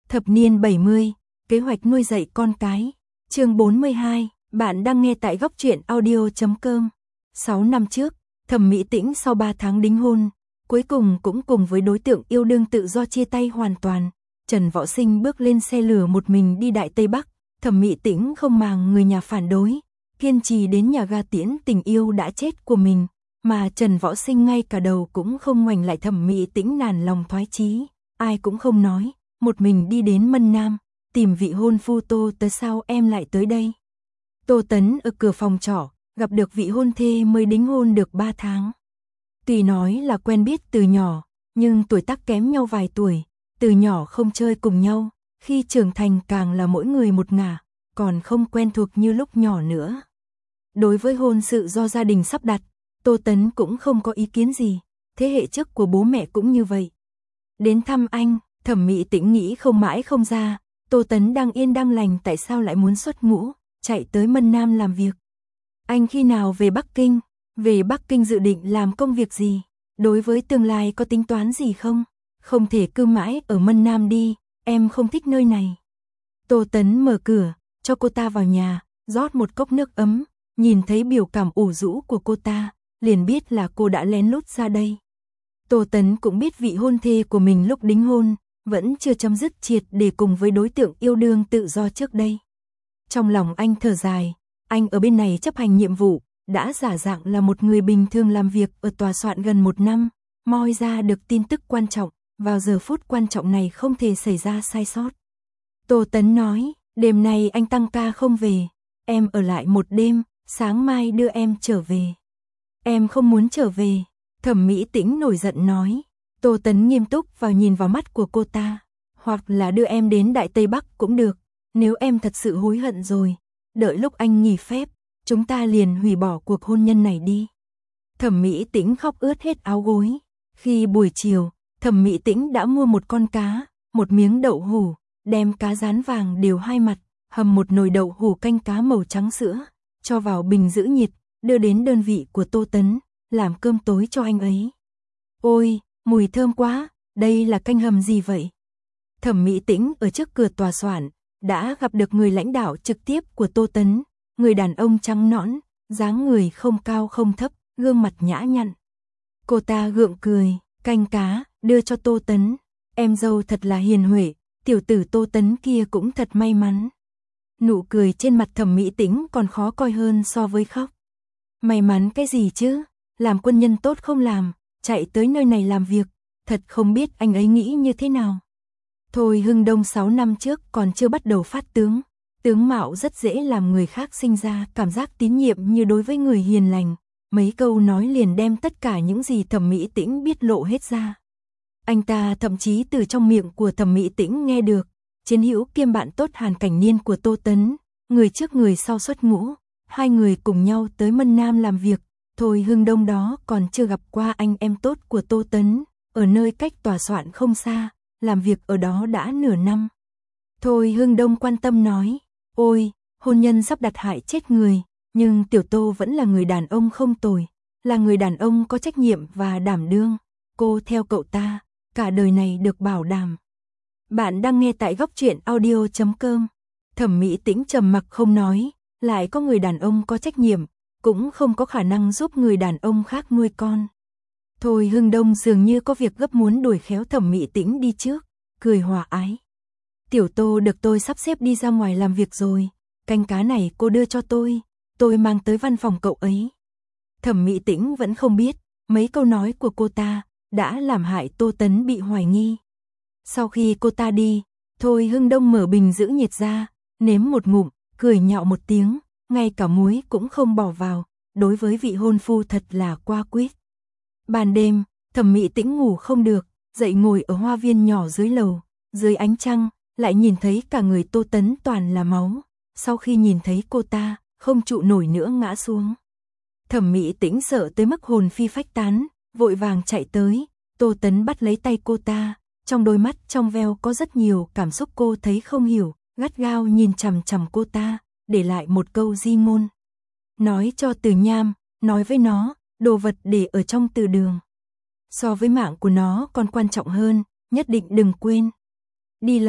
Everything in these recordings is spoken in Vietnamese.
Thập niên 70, kế hoạch nuôi dạy con cái. Chương 42, bạn đang nghe tại góc truyện audio.com. 6 năm trước, Thẩm Mỹ Tĩnh sau 3 tháng đính hôn, cuối cùng cũng cùng với đối tượng yêu đương tự do chia tay hoàn toàn. Trần Võ Sinh bước lên xe lửa một mình đi Đại Tây Bắc, Thẩm Mỹ Tĩnh không màng người nhà phản đối, kiên trì đến nhà ga tiễn tình yêu đã chết của mình, mà Trần Võ Sinh ngay cả đầu cũng không ngoảnh lại. Thẩm Mỹ Tĩnh nản lòng thoái chí, ai cũng không nói, một mình đi đến Mân Nam, tìm vị hôn phu. Tô Tấn, sao em lại tới đây? Tô Tấn ở cửa phòng trọ, gặp được vị hôn thê mới đính hôn được 3 tháng. Tuy nói là quen biết từ nhỏ, nhưng tuổi tác kém nhau vài tuổi, từ nhỏ không chơi cùng nhau, khi trưởng thành càng là mỗi người một ngả, còn không quen thuộc như lúc nhỏ nữa. Đối với hôn sự do gia đình sắp đặt, Tô Tấn cũng không có ý kiến gì, thế hệ trước của bố mẹ cũng như vậy. Đến thăm anh, Thẩm Mỹ Tĩnh nghĩ không mãi không ra, Tô Tấn đang yên đang lành tại sao lại muốn xuất ngũ, chạy tới Mân Nam làm việc. Anh khi nào về Bắc Kinh? Về Bắc Kinh dự định làm công việc gì? Đối với tương lai có tính toán gì không? Không thể cứ mãi ở Mân Nam đi, em không thích nơi này. Tô Tấn mở cửa, cho cô ta vào nhà, rót một cốc nước ấm, nhìn thấy biểu cảm ủ rũ của cô ta, liền biết là cô đã lén lút ra đây. Tô Tấn cũng biết vị hôn thê của mình lúc đính hôn, vẫn chưa chấm dứt triệt để cùng với đối tượng yêu đương tự do trước đây. Trong lòng anh thở dài, anh ở bên này chấp hành nhiệm vụ, đã giả dạng là một người bình thường làm việc ở tòa soạn gần 1 năm, moi ra được tin tức quan trọng, vào giờ phút quan trọng này không thể xảy ra sai sót. Tô Tấn nói, đêm nay anh tăng ca không về, em ở lại một đêm, sáng mai đưa em trở về. Em không muốn trở về, Thẩm Mỹ Tĩnh nổi giận nói. Tô Tấn nghiêm túc vào nhìn vào mắt của cô ta, hoặc là đưa em đến Đại Tây Bắc cũng được, nếu em thật sự hối hận rồi, đợi lúc anh nghỉ phép, chúng ta liền hủy bỏ cuộc hôn nhân này đi. Thẩm Mỹ Tĩnh khóc ướt hết áo gối. Khi buổi chiều, Thẩm Mỹ Tĩnh đã mua một con cá, một miếng đậu hũ, đem cá rán vàng đều 2 mặt, hầm một nồi đậu hũ canh cá màu trắng sữa, cho vào bình giữ nhiệt, đưa đến đơn vị của Tô Tấn, làm cơm tối cho anh ấy. Ôi, mùi thơm quá, đây là canh hầm gì vậy? Thẩm Mỹ Tĩnh ở trước cửa tòa soạn, đã gặp được người lãnh đạo trực tiếp của Tô Tấn, người đàn ông trắng nõn, dáng người không cao không thấp, gương mặt nhã nhặn. Cô ta gượng cười, canh cá, đưa cho Tô Tấn. Em dâu thật là hiền huệ, tiểu tử Tô Tấn kia cũng thật may mắn. Nụ cười trên mặt Thẩm Mỹ Tĩnh còn khó coi hơn so với khóc. May mắn cái gì chứ, làm quân nhân tốt không làm, chạy tới nơi này làm việc, thật không biết anh ấy nghĩ như thế nào. Thôi Hưng Đông 6 năm trước còn chưa bắt đầu phát tướng, tướng mạo rất dễ làm người khác sinh ra cảm giác tín nhiệm như đối với người hiền lành, mấy câu nói liền đem tất cả những gì Thẩm Mỹ Tĩnh biết lộ hết ra. Anh ta thậm chí từ trong miệng của Thẩm Mỹ Tĩnh nghe được, chiến hữu kiêm bạn tốt Hàn Cảnh Niên của Tô Tấn, người trước người sau xuất ngũ, hai người cùng nhau tới Mân Nam làm việc. Thôi Hưng Đông đó còn chưa gặp qua anh em tốt của Tô Tấn, ở nơi cách tòa soạn không xa, làm việc ở đó đã nửa năm. Thôi Hưng Đông quan tâm nói, ôi, hôn nhân sắp đặt hại chết người, nhưng tiểu Tô vẫn là người đàn ông không tồi, là người đàn ông có trách nhiệm và đảm đương, cô theo cậu ta, cả đời này được bảo đảm. Bạn đang nghe tại góc truyện audio.com. Thẩm Mỹ Tĩnh trầm mặc không nói, lại có người đàn ông có trách nhiệm, cũng không có khả năng giúp người đàn ông khác nuôi con. Thôi Hưng Đông dường như có việc gấp muốn đuổi khéo Thẩm Mỹ Tĩnh đi trước, cười hòa ái. Tiểu Tô được tôi sắp xếp đi ra ngoài làm việc rồi, canh cá này cô đưa cho tôi mang tới văn phòng cậu ấy. Thẩm Mỹ Tĩnh vẫn không biết, mấy câu nói của cô ta đã làm hại Tô Tấn bị hoài nghi. Sau khi cô ta đi, Thôi Hưng Đông mở bình giữ nhiệt ra, nếm một ngụm, cười nhạo một tiếng, ngay cả muối cũng không bỏ vào, đối với vị hôn phu thật là qua quýt. Ban đêm, Thẩm Mỹ Tĩnh ngủ không được, dậy ngồi ở hoa viên nhỏ dưới lầu, dưới ánh trăng, lại nhìn thấy cả người Tô Tấn toàn là máu, sau khi nhìn thấy cô ta, không trụ nổi nữa ngã xuống. Thẩm Mỹ Tĩnh sợ tới mức hồn phi phách tán, vội vàng chạy tới, Tô Tấn bắt lấy tay cô ta, trong đôi mắt trong veo có rất nhiều cảm xúc cô thấy không hiểu, gắt gao nhìn chằm chằm cô ta, để lại một câu di ngôn. Nói cho Từ Nham, nói với nó, đồ vật để ở trong từ đường. So với mạng của nó còn quan trọng hơn, nhất định đừng quên. Đi lấy,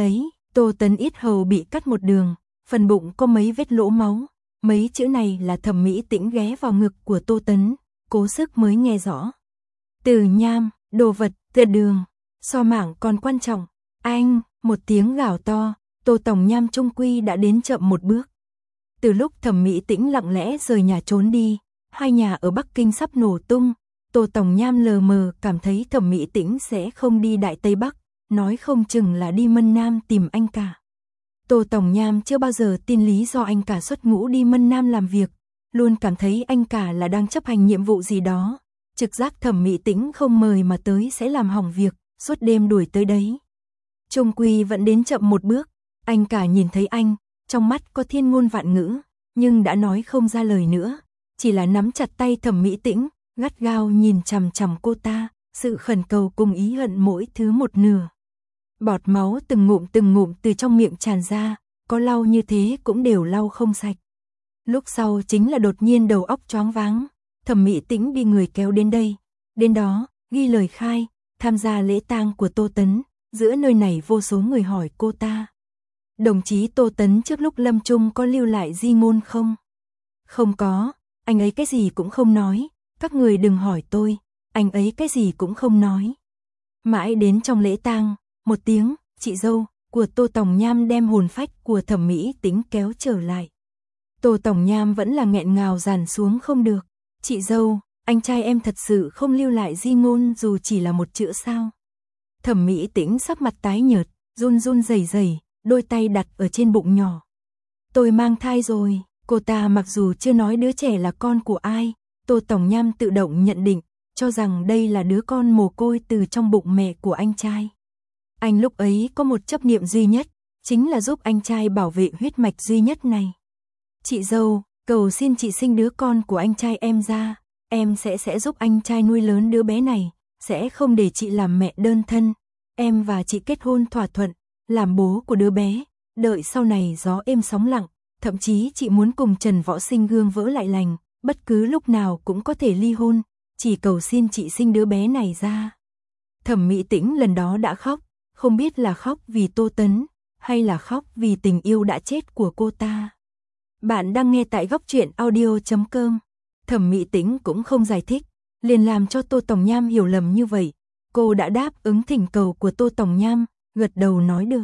Tô Tấn yết hầu bị cắt một đường, phần bụng có mấy vết lỗ máu. Mấy chữ này là Thẩm Mỹ Tĩnh ghé vào ngực của Tô Tấn, cố sức mới nghe rõ. Từ nham, đồ vật, tựa đường, so mạng còn quan trọng. Anh, một tiếng gào to, Tô Tổng Nham trung quy đã đến chậm một bước. Từ lúc Thẩm Mỹ Tĩnh lặng lẽ rời nhà trốn đi, hai nhà ở Bắc Kinh sắp nổ tung, Tô Tổng Nham lờ mờ cảm thấy Thẩm Mỹ Tĩnh sẽ không đi Đại Tây Bắc, nói không chừng là đi Mân Nam tìm anh cả. Tô Tổng Nham chưa bao giờ tin lý do anh cả xuất ngũ đi Mân Nam làm việc, luôn cảm thấy anh cả là đang chấp hành nhiệm vụ gì đó. Trực giác Thẩm Mỹ Tĩnh không mời mà tới sẽ làm hỏng việc, suốt đêm đuổi tới đấy. Trung quy vẫn đến chậm một bước, anh cả nhìn thấy anh, trong mắt có thiên ngôn vạn ngữ, nhưng đã nói không ra lời nữa, chỉ là nắm chặt tay Thẩm Mỹ Tĩnh, gắt gao nhìn chằm chằm cô ta, sự khẩn cầu cùng ý hận mỗi thứ một nửa. Bọt máu từng ngụm từ trong miệng tràn ra, có lau như thế cũng đều lau không sạch. Lúc sau chính là đột nhiên đầu óc choáng váng, Thẩm Mỹ Tĩnh bị người kéo đến đây, đến đó, ghi lời khai, tham gia lễ tang của Tô Tấn, giữa nơi này vô số người hỏi cô ta. Đồng chí Tô Tấn trước lúc lâm chung có lưu lại di ngôn không? Không có, anh ấy cái gì cũng không nói, các người đừng hỏi tôi, anh ấy cái gì cũng không nói. Mãi đến trong lễ tang, một tiếng, chị dâu, của Tô Tổng Nham đem hồn phách của Thẩm Mỹ Tĩnh kéo trở lại. Tô Tổng Nham vẫn là nghẹn ngào dàn xuống không được. Chị dâu, anh trai em thật sự không lưu lại di ngôn dù chỉ là một chữ sao? Thẩm Mỹ Tĩnh sắc mặt tái nhợt, run run rẩy rẩy, đôi tay đặt ở trên bụng nhỏ. Tôi mang thai rồi, cô ta mặc dù chưa nói đứa trẻ là con của ai, Tô Tổng Nham tự động nhận định, cho rằng đây là đứa con mồ côi từ trong bụng mẹ của anh trai. Anh lúc ấy có một chấp niệm duy nhất, chính là giúp anh trai bảo vệ huyết mạch duy nhất này. Chị dâu, cầu xin chị sinh đứa con của anh trai em ra, em sẽ giúp anh trai nuôi lớn đứa bé này, sẽ không để chị làm mẹ đơn thân. Em và chị kết hôn thỏa thuận, làm bố của đứa bé, đợi sau này gió êm sóng lặng, thậm chí chị muốn cùng Trần Võ Sinh gương vỡ lại lành, bất cứ lúc nào cũng có thể ly hôn, chỉ cầu xin chị sinh đứa bé này ra. Thẩm Mỹ Tĩnh lần đó đã khóc, không biết là khóc vì Tô Tấn, hay là khóc vì tình yêu đã chết của cô ta. Bạn đang nghe tại góc truyện audio.com. Thẩm Mỹ Tĩnh cũng không giải thích, liền làm cho Tô Tổng Nham hiểu lầm như vậy. Cô đã đáp ứng thỉnh cầu của Tô Tổng Nham, gật đầu nói được.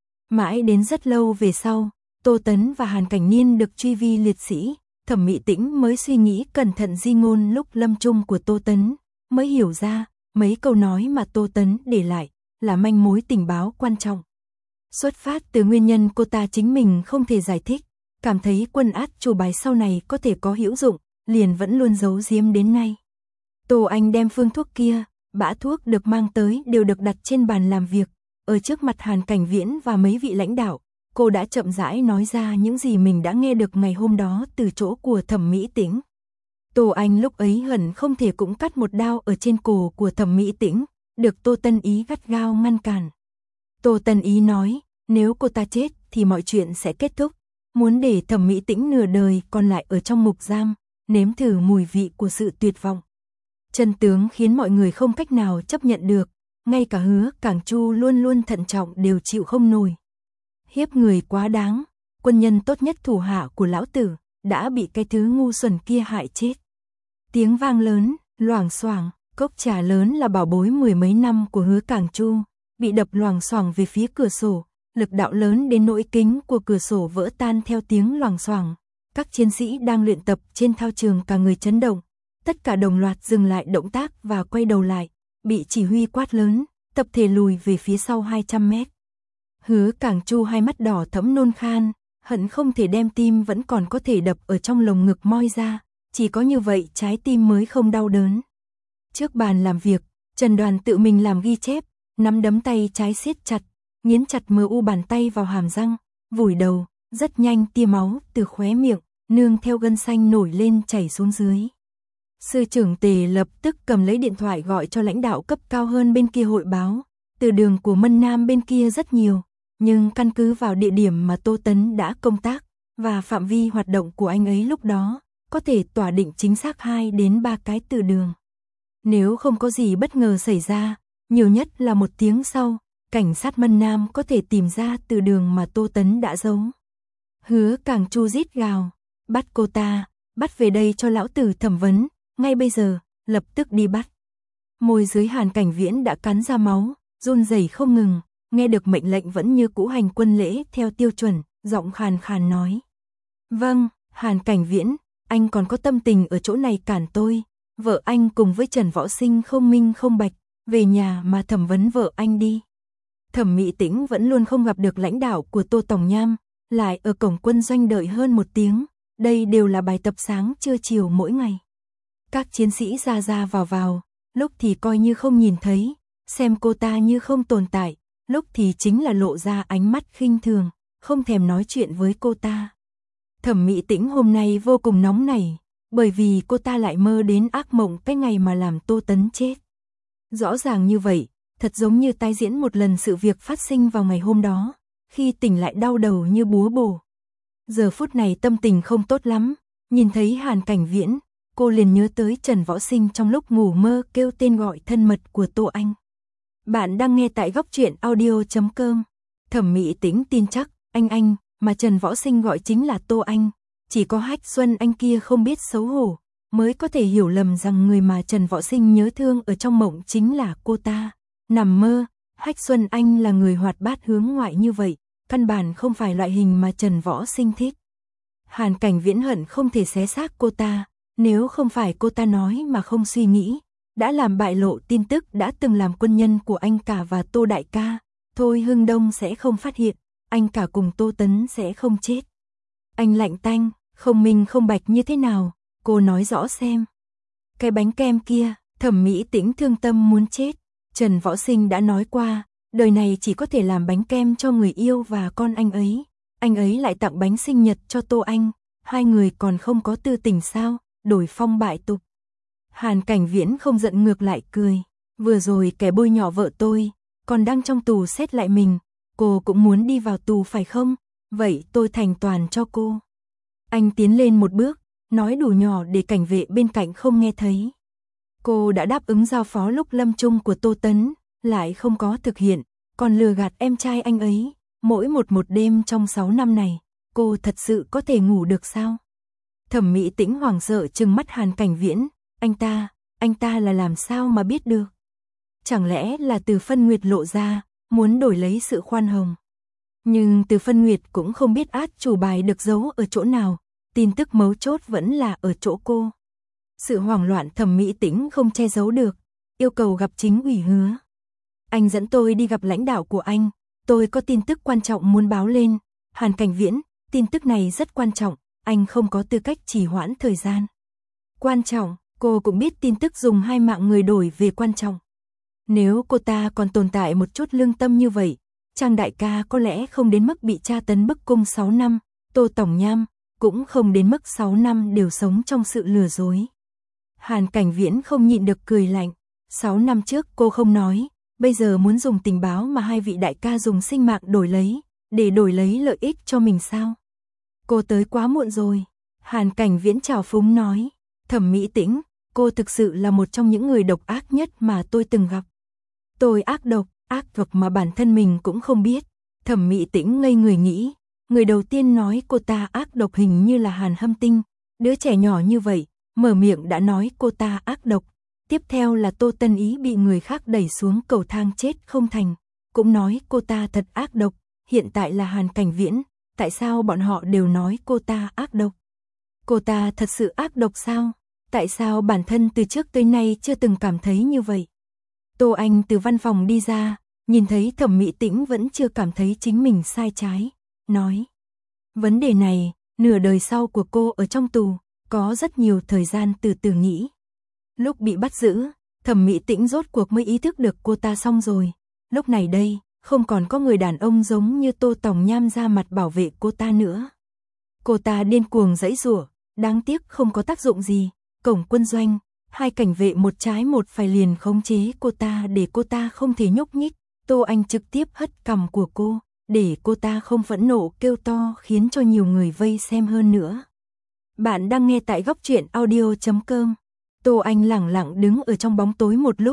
Mãi đến rất lâu về sau, Tô Tấn và Hàn Cảnh Niên được truy vi liệt sĩ, Thẩm Mỹ Tĩnh mới suy nghĩ cẩn thận di ngôn lúc lâm chung của Tô Tấn, mới hiểu ra mấy câu nói mà Tô Tấn để lại là manh mối tình báo quan trọng. Xuất phát từ nguyên nhân cô ta chính mình không thể giải thích, cảm thấy quân át chủ bài sau này có thể có hữu dụng, liền vẫn luôn giấu giếm đến nay. Tô Anh đem phương thuốc kia, bã thuốc được mang tới đều được đặt trên bàn làm việc, ở trước mặt Hàn Cảnh Viễn và mấy vị lãnh đạo, cô đã chậm rãi nói ra những gì mình đã nghe được ngày hôm đó từ chỗ của Thẩm Mỹ Tĩnh. Tô Anh lúc ấy hận không thể cũng cắt một đao ở trên cổ của Thẩm Mỹ Tĩnh, được Tô Tân Ý gắt gao ngăn cản. Tô Tân Ý nói, nếu cô ta chết thì mọi chuyện sẽ kết thúc, muốn để Thẩm Mỹ Tĩnh nửa đời còn lại ở trong ngục giam, nếm thử mùi vị của sự tuyệt vọng. Chân tướng khiến mọi người không cách nào chấp nhận được, ngay cả Hứa Cảng Chu luôn luôn thận trọng đều chịu không nổi. Hiếp người quá đáng, quân nhân tốt nhất thủ hạ của lão tử, đã bị cái thứ ngu xuẩn kia hại chết. Tiếng vang lớn, loảng xoảng, cốc trà lớn là bảo bối mười mấy năm của Hứa Cảng Chu, bị đập loảng xoảng về phía cửa sổ, lực đạo lớn đến nỗi kính của cửa sổ vỡ tan theo tiếng loảng xoảng. Các chiến sĩ đang luyện tập trên thao trường cả người chấn động, tất cả đồng loạt dừng lại động tác và quay đầu lại, bị chỉ huy quát lớn, tập thể lùi về phía sau 200 mét. Hứa Cảng Chu hai mắt đỏ thẫm nôn khan, hận không thể đem tim vẫn còn có thể đập ở trong lồng ngực moi ra, chỉ có như vậy trái tim mới không đau đớn. Trước bàn làm việc, Trần Đoàn tự mình làm ghi chép, nắm đấm tay trái siết chặt, nghiến chặt mờ u bàn tay vào hàm răng, vùi đầu, rất nhanh tia máu từ khóe miệng, nương theo gân xanh nổi lên chảy xuống dưới. Sư trưởng Tề lập tức cầm lấy điện thoại gọi cho lãnh đạo cấp cao hơn bên kia hội báo, từ đường của Mân Nam bên kia rất nhiều, nhưng căn cứ vào địa điểm mà Tô Tấn đã công tác và phạm vi hoạt động của anh ấy lúc đó, có thể tỏa định chính xác 2 đến 3 cái từ đường. Nếu không có gì bất ngờ xảy ra, nhiều nhất là 1 tiếng sau, cảnh sát Mân Nam có thể tìm ra từ đường mà Tô Tấn đã giấu. Hứa Càng Chu rít gào, bắt cô ta, bắt về đây cho lão tử thẩm vấn, ngay bây giờ, lập tức đi bắt. Môi dưới Hàn Cảnh Viễn đã cắn ra máu, run rẩy không ngừng, nghe được mệnh lệnh vẫn như cũ hành quân lễ theo tiêu chuẩn, giọng khàn khàn nói. Vâng, Hàn Cảnh Viễn, anh còn có tâm tình ở chỗ này cản tôi, vợ anh cùng với Trần Võ Sinh không minh không bạch, về nhà mà thẩm vấn vợ anh đi. Thẩm Mỹ Tĩnh vẫn luôn không gặp được lãnh đạo của Tô Tòng Nham, lại ở cổng quân doanh đợi hơn 1 tiếng, đây đều là bài tập sáng trưa chiều mỗi ngày. Các chiến sĩ ra ra vào, lúc thì coi như không nhìn thấy, xem cô ta như không tồn tại, lúc thì chính là lộ ra ánh mắt khinh thường, không thèm nói chuyện với cô ta. Thẩm Mỹ Tĩnh hôm nay vô cùng nóng nảy, bởi vì cô ta lại mơ đến ác mộng cái ngày mà làm Tô Tấn chết. Rõ ràng như vậy, thật giống như tái diễn một lần sự việc phát sinh vào ngày hôm đó, khi tỉnh lại đau đầu như búa bổ. Giờ phút này tâm tình không tốt lắm, nhìn thấy Hàn Cảnh Viễn, cô liền nhớ tới Trần Võ Sinh trong lúc ngủ mơ kêu tên gọi thân mật của Tô Anh. Bạn đang nghe tại goctruyện.audio.com. Thẩm Mỹ Tĩnh tin chắc, anh, mà Trần Võ Sinh gọi chính là Tô Anh. Chỉ có Hách Xuân Anh kia không biết xấu hổ, mới có thể hiểu lầm rằng người mà Trần Võ Sinh nhớ thương ở trong mộng chính là cô ta. Nằm mơ, Hách Xuân Anh là người hoạt bát hướng ngoại như vậy, căn bản không phải loại hình mà Trần Võ Sinh thích. Hàn Cảnh Viễn hận không thể xé xác cô ta, nếu không phải cô ta nói mà không suy nghĩ, đã làm bại lộ tin tức đã từng làm quân nhân của anh cả và Tô đại ca, Thôi Hưng Đông sẽ không phát hiện, anh cả cùng Tô Tấn sẽ không chết. Anh lạnh tanh, không minh không bạch như thế nào, cô nói rõ xem. Cái bánh kem kia, Thẩm Mỹ Tĩnh thương tâm muốn chết. Trần Võ Sinh đã nói qua, đời này chỉ có thể làm bánh kem cho người yêu và con anh ấy lại tặng bánh sinh nhật cho Tô Anh, hai người còn không có tư tình sao, đổi phong bại tục. Hàn Cảnh Viễn không giận ngược lại cười, vừa rồi kẻ bôi nhọ vợ tôi, còn đang trong tù xét lại mình, cô cũng muốn đi vào tù phải không, vậy tôi thành toàn cho cô. Anh tiến lên một bước, nói đủ nhỏ để cảnh vệ bên cạnh không nghe thấy. Cô đã đáp ứng giao phó lúc lâm chung của Tô Tấn, lại không có thực hiện, còn lừa gạt em trai anh ấy, mỗi một đêm trong 6 năm này, cô thật sự có thể ngủ được sao? Thẩm Mỹ Tĩnh hoảng sợ trừng mắt Hàn Cảnh Viễn, anh ta là làm sao mà biết được? Chẳng lẽ là Từ Phân Nguyệt lộ ra, muốn đổi lấy sự khoan hồng? Nhưng Từ Phân Nguyệt cũng không biết át chủ bài được giấu ở chỗ nào, tin tức mấu chốt vẫn là ở chỗ cô. Sự hoảng loạn Thẩm Mỹ Tĩnh không che giấu được, yêu cầu gặp chính ủy Hứa. Anh dẫn tôi đi gặp lãnh đạo của anh, tôi có tin tức quan trọng muốn báo lên. Hàn Cảnh Viễn, tin tức này rất quan trọng, anh không có tư cách trì hoãn thời gian. Quan trọng, cô cũng biết tin tức dùng 2 mạng người đổi về quan trọng. Nếu cô ta còn tồn tại một chút lương tâm như vậy, Trang đại ca có lẽ không đến mức bị tra tấn bức cung 6 năm, Tô Tòng Nham cũng không đến mức 6 năm đều sống trong sự lừa dối. Hàn Cảnh Viễn không nhịn được cười lạnh, 6 năm trước cô không nói, bây giờ muốn dùng tình báo mà 2 vị đại ca dùng sinh mạng đổi lấy, để đổi lấy lợi ích cho mình sao? Cô tới quá muộn rồi. Hàn Cảnh Viễn trào phúng nói, Thẩm Mỹ Tĩnh, cô thực sự là một trong những người độc ác nhất mà tôi từng gặp. Tôi ác độc mà bản thân mình cũng không biết. Thẩm Mỹ Tĩnh ngây người nghĩ, người đầu tiên nói cô ta ác độc hình như là Hàn Hâm Tinh, đứa trẻ nhỏ như vậy, mở miệng đã nói cô ta ác độc. Tiếp theo là Tô Tân Ý bị người khác đẩy xuống cầu thang chết không thành, cũng nói cô ta thật ác độc, hiện tại là Hàn Cảnh Viễn, tại sao bọn họ đều nói cô ta ác độc? Cô ta thật sự ác độc sao? Tại sao bản thân từ trước tới nay chưa từng cảm thấy như vậy? Tô Anh từ văn phòng đi ra, nhìn thấy Thẩm Mỹ Tĩnh vẫn chưa cảm thấy chính mình sai trái, nói. Vấn đề này, nửa đời sau của cô ở trong tù, có rất nhiều thời gian từ từ nghĩ. Lúc bị bắt giữ, Thẩm Mỹ Tĩnh rốt cuộc mới ý thức được cô ta xong rồi. Lúc này đây, không còn có người đàn ông giống như Tô Tòng Nham ra mặt bảo vệ cô ta nữa. Cô ta điên cuồng giãy giụa, đáng tiếc không có tác dụng gì. Cổng quân doanh, 2 cảnh vệ một trái một phải liền khống chế cô ta để cô ta không thể nhúc nhích. Tô Anh trực tiếp hất cằm của cô, để cô ta không phẫn nộ kêu to khiến cho nhiều người vây xem hơn nữa. Bạn đang nghe tại goctruyện.audio.com. Tô Anh lẳng lặng đứng ở trong bóng tối một lúc,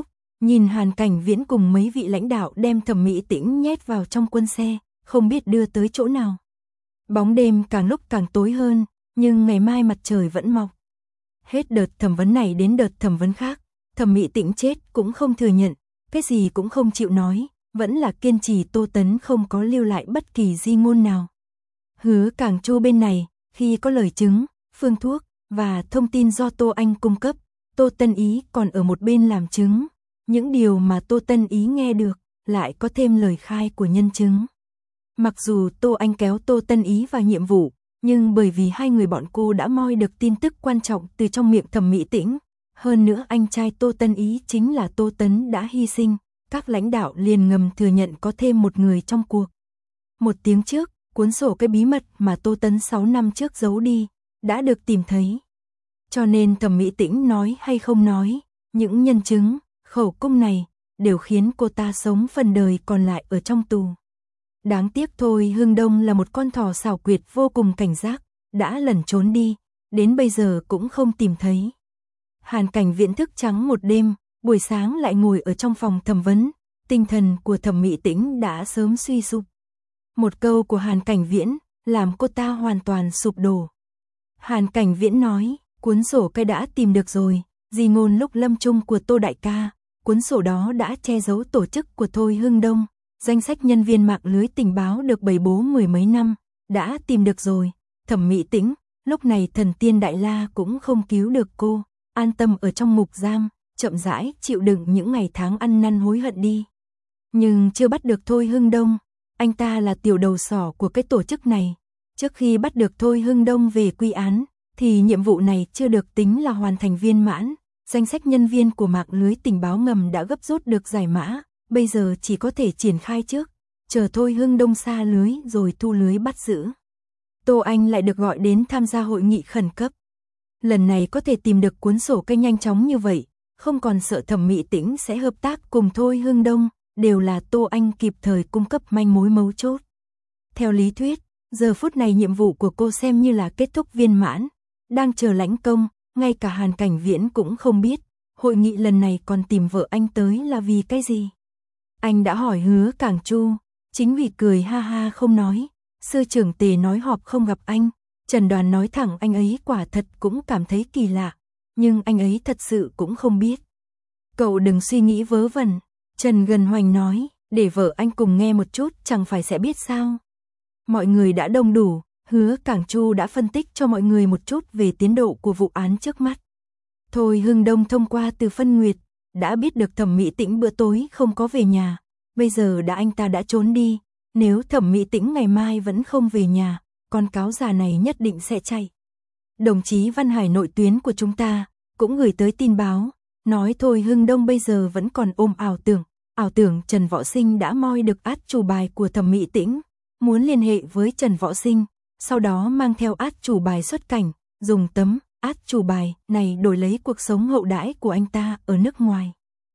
Nhìn Hàn Cảnh Viễn cùng mấy vị lãnh đạo đem Thẩm Mỹ Tĩnh nhét vào trong quân xe, không biết đưa tới chỗ nào. Bóng đêm càng lúc càng tối hơn, nhưng ngày mai mặt trời vẫn mọc. Hết đợt thẩm vấn này đến đợt thẩm vấn khác, Thẩm Mỹ Tĩnh chết cũng không thừa nhận, cái gì cũng không chịu nói, vẫn là kiên trì Tô Tấn không có lưu lại bất kỳ di ngôn nào. Hứa Cảng Chu bên này, khi có lời chứng, phương thuốc và thông tin do Tô Anh cung cấp, Tô Tân Ý còn ở một bên làm chứng. Những điều mà Tô Tân Ý nghe được, lại có thêm lời khai của nhân chứng. Mặc dù Tô Anh kéo Tô Tân Ý vào nhiệm vụ, nhưng bởi vì hai người bọn cô đã moi được tin tức quan trọng từ trong miệng Thẩm Mỹ Tĩnh, hơn nữa anh trai Tô Tân Ý chính là Tô Tấn đã hy sinh, các lãnh đạo liền ngầm thừa nhận có thêm một người trong cuộc. Một tiếng trước, cuốn sổ cái bí mật mà Tô Tấn 6 năm trước giấu đi, đã được tìm thấy. Cho nên Thẩm Mỹ Tĩnh nói hay không nói, những nhân chứng, khẩu cung này, đều khiến cô ta sống phần đời còn lại ở trong tù. Đáng tiếc thôi Hưng Đông là một con thỏ xảo quyệt vô cùng cảnh giác, đã lẩn trốn đi, đến bây giờ cũng không tìm thấy. Hàn Cảnh Viễn thức trắng một đêm, buổi sáng lại ngồi ở trong phòng thẩm vấn, tinh thần của Thẩm Mỹ Tĩnh đã sớm suy sụp. Một câu của Hàn Cảnh Viễn, làm cô ta hoàn toàn sụp đổ. Hàn Cảnh Viễn nói, cuốn sổ cái đã tìm được rồi, di ngôn lúc lâm chung của Tô Đại ca, cuốn sổ đó đã che giấu tổ chức của Thôi Hưng Đông, danh sách nhân viên mạng lưới tình báo được bày bố mười mấy năm, đã tìm được rồi. Thẩm Mỹ Tĩnh, lúc này thần tiên Đại La cũng không cứu được cô, an tâm ở trong ngục giam, chậm rãi chịu đựng những ngày tháng ăn năn hối hận đi. Nhưng chưa bắt được Thôi Hưng Đông, anh ta là tiểu đầu sỏ của cái tổ chức này. Trước khi bắt được Thôi Hưng Đông về quy án, thì nhiệm vụ này chưa được tính là hoàn thành viên mãn. Danh sách nhân viên của mạng lưới tình báo ngầm đã gấp rút được giải mã, bây giờ chỉ có thể triển khai trước, chờ Thôi Hưng Đông xa lưới rồi thu lưới bắt giữ. Tô Anh lại được gọi đến tham gia hội nghị khẩn cấp. Lần này có thể tìm được cuốn sổ cây nhanh chóng như vậy, không còn sợ Thẩm Mỹ Tĩnh sẽ hợp tác cùng Thôi Hưng Đông, đều là Tô Anh kịp thời cung cấp manh mối mấu chốt. Theo lý thuyết, giờ phút này nhiệm vụ của cô xem như là kết thúc viên mãn, đang chờ lãnh công, ngay cả Hàn Cảnh Viễn cũng không biết, hội nghị lần này còn tìm vợ anh tới là vì cái gì. Anh đã hỏi Hứa Cảng Chu, chính vì cười ha ha không nói, sư trưởng Tề nói họp không gặp anh, Trần Đoàn nói thẳng anh ấy quả thật cũng cảm thấy kỳ lạ, nhưng anh ấy thật sự cũng không biết. Cậu đừng suy nghĩ vớ vẩn, Trần Gần Hoành nói, để vợ anh cùng nghe một chút chẳng phải sẽ biết sao. Mọi người đã đông đủ, Hứa Cảng Chu đã phân tích cho mọi người một chút về tiến độ của vụ án trước mắt. Thôi Hưng Đông thông qua Từ Phân Nguyệt, đã biết được Thẩm Mỹ Tĩnh bữa tối không có về nhà, bây giờ anh ta đã trốn đi, nếu Thẩm Mỹ Tĩnh ngày mai vẫn không về nhà, con cáo già này nhất định sẽ chạy. Đồng chí Văn Hải nội tuyến của chúng ta, cũng gửi tới tin báo, nói Thôi Hưng Đông bây giờ vẫn còn ôm ảo tưởng Trần Võ Sinh đã moi được át chủ bài của Thẩm Mỹ Tĩnh, muốn liên hệ với Trần Võ Sinh, sau đó mang theo át chủ bài xuất cảnh, dùng tấm át chủ bài này đổi lấy cuộc sống hậu đãi của anh ta ở nước ngoài.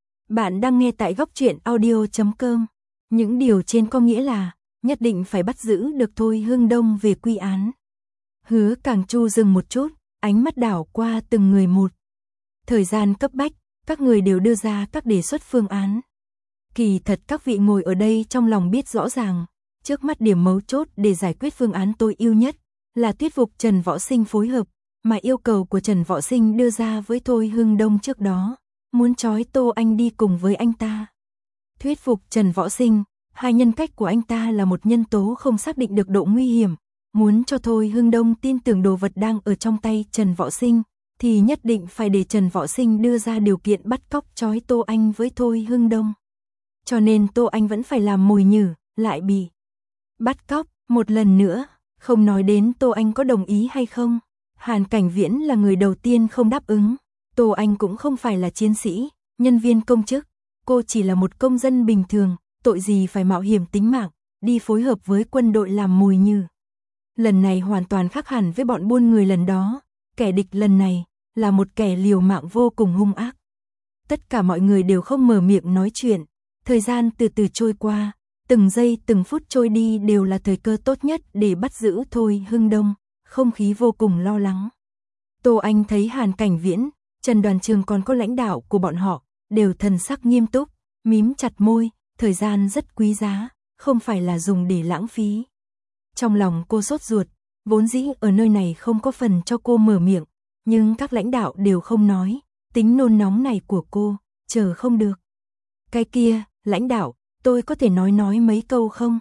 Bạn đang nghe tại Góc Truyện Audio.com. Những điều trên có nghĩa là nhất định phải bắt giữ được Thôi Hưng Đông về quy án. Hứa Cảng Chu dừng một chút, ánh mắt đảo qua từng người một. Thời gian cấp bách, các người đều đưa ra các đề xuất phương án. Kỳ thật các vị ngồi ở đây trong lòng biết rõ ràng, trước mắt điểm mấu chốt để giải quyết phương án tối ưu nhất là thuyết phục Trần Võ Sinh phối hợp, mà yêu cầu của Trần Võ Sinh đưa ra với Thôi Hưng Đông trước đó, muốn trói Tô Anh đi cùng với anh ta. Thuyết phục Trần Võ Sinh, hai nhân cách của anh ta là một nhân tố không xác định được độ nguy hiểm, muốn cho Thôi Hưng Đông tin tưởng đồ vật đang ở trong tay Trần Võ Sinh, thì nhất định phải để Trần Võ Sinh đưa ra điều kiện bắt cóc trói Tô Anh với Thôi Hưng Đông. Cho nên Tô Anh vẫn phải làm mồi nhử, lại bị bắt cóc một lần nữa, không nói đến Tô Anh có đồng ý hay không. Hàn Cảnh Viễn là người đầu tiên không đáp ứng. Tô Anh cũng không phải là chiến sĩ, nhân viên công chức, cô chỉ là một công dân bình thường, tội gì phải mạo hiểm tính mạng, đi phối hợp với quân đội làm mồi nhử. Lần này hoàn toàn khác hẳn với bọn buôn người lần đó, kẻ địch lần này là một kẻ liều mạng vô cùng hung ác. Tất cả mọi người đều không mở miệng nói chuyện, thời gian từ từ trôi qua, từng giây từng phút trôi đi đều là thời cơ tốt nhất để bắt giữ Thôi Hưng Đông, không khí vô cùng lo lắng. Tô Anh thấy Hàn Cảnh Viễn, Trần Đoàn Trường còn có lãnh đạo của bọn họ, đều thần sắc nghiêm túc, mím chặt môi, thời gian rất quý giá, không phải là dùng để lãng phí. Trong lòng cô sốt ruột, vốn dĩ ở nơi này không có phần cho cô mở miệng, nhưng các lãnh đạo đều không nói, tính nôn nóng này của cô, chờ không được. Cái kia, lãnh đạo, tôi có thể nói mấy câu không?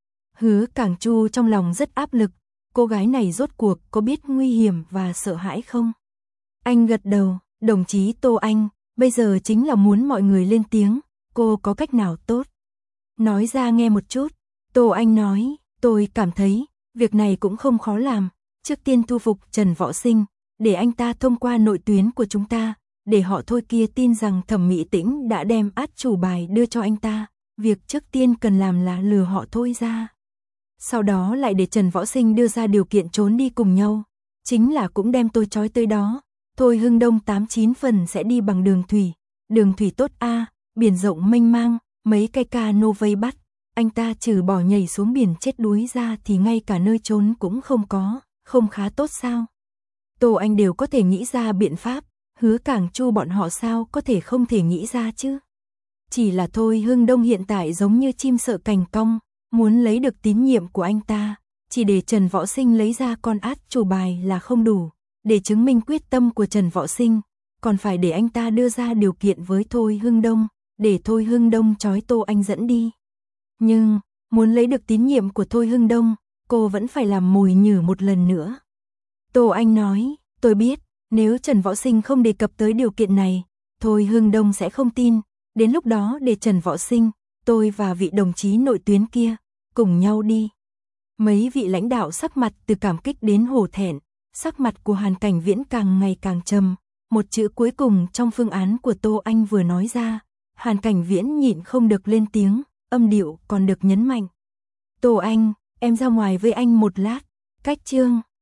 Hứa Cảng Chu trong lòng rất áp lực, cô gái này rốt cuộc có biết nguy hiểm và sợ hãi không? Anh gật đầu, đồng chí Tô Anh, bây giờ chính là muốn mọi người lên tiếng, cô có cách nào tốt? Nói ra nghe một chút. Tô Anh nói, tôi cảm thấy, việc này cũng không khó làm, trước tiên thu phục Trần Võ Sinh, để anh ta thông qua nội tuyến của chúng ta, để họ thôi kia tin rằng Thẩm Mỹ Tĩnh đã đem át chủ bài đưa cho anh ta, việc trước tiên cần làm là lừa họ thôi ra. Sau đó lại để Trần Võ Sinh đưa ra điều kiện trốn đi cùng nhau, chính là cũng đem tôi trói tới đó. Thôi Hưng Đông 89 phần sẽ đi bằng đường thủy tốt a, biển rộng mênh mang, mấy cái cano vây bắt, anh ta trừ bỏ nhảy xuống biển chết đuối ra thì ngay cả nơi trốn cũng không có, không khá tốt sao? Tô Anh đều có thể nghĩ ra biện pháp, Hứa Cảng Chu bọn họ sao có thể không thể nghĩ ra chứ? Chỉ là Thôi Hưng Đông hiện tại giống như chim sợ cành cong, muốn lấy được tín nhiệm của anh ta, chỉ để Trần Võ Sinh lấy ra con át chủ bài là không đủ, để chứng minh quyết tâm của Trần Võ Sinh, còn phải để anh ta đưa ra điều kiện với Thôi Hưng Đông, để Thôi Hưng Đông trói Tô Anh dẫn đi. Nhưng, muốn lấy được tín nhiệm của Thôi Hưng Đông, cô vẫn phải làm mồi nhử một lần nữa. Tô Anh nói, tôi biết, nếu Trần Võ Sinh không đề cập tới điều kiện này, Thôi Hưng Đông sẽ không tin, đến lúc đó để Trần Võ Sinh, tôi và vị đồng chí nội tuyến kia, cùng nhau đi. Mấy vị lãnh đạo sắc mặt từ cảm kích đến hổ thẹn, sắc mặt của Hàn Cảnh Viễn càng ngày càng trầm, một chữ cuối cùng trong phương án của Tô Anh vừa nói ra, Hàn Cảnh Viễn nhịn không được lên tiếng, âm điệu còn được nhấn mạnh. Tô Anh, em ra ngoài với anh một lát, cách chương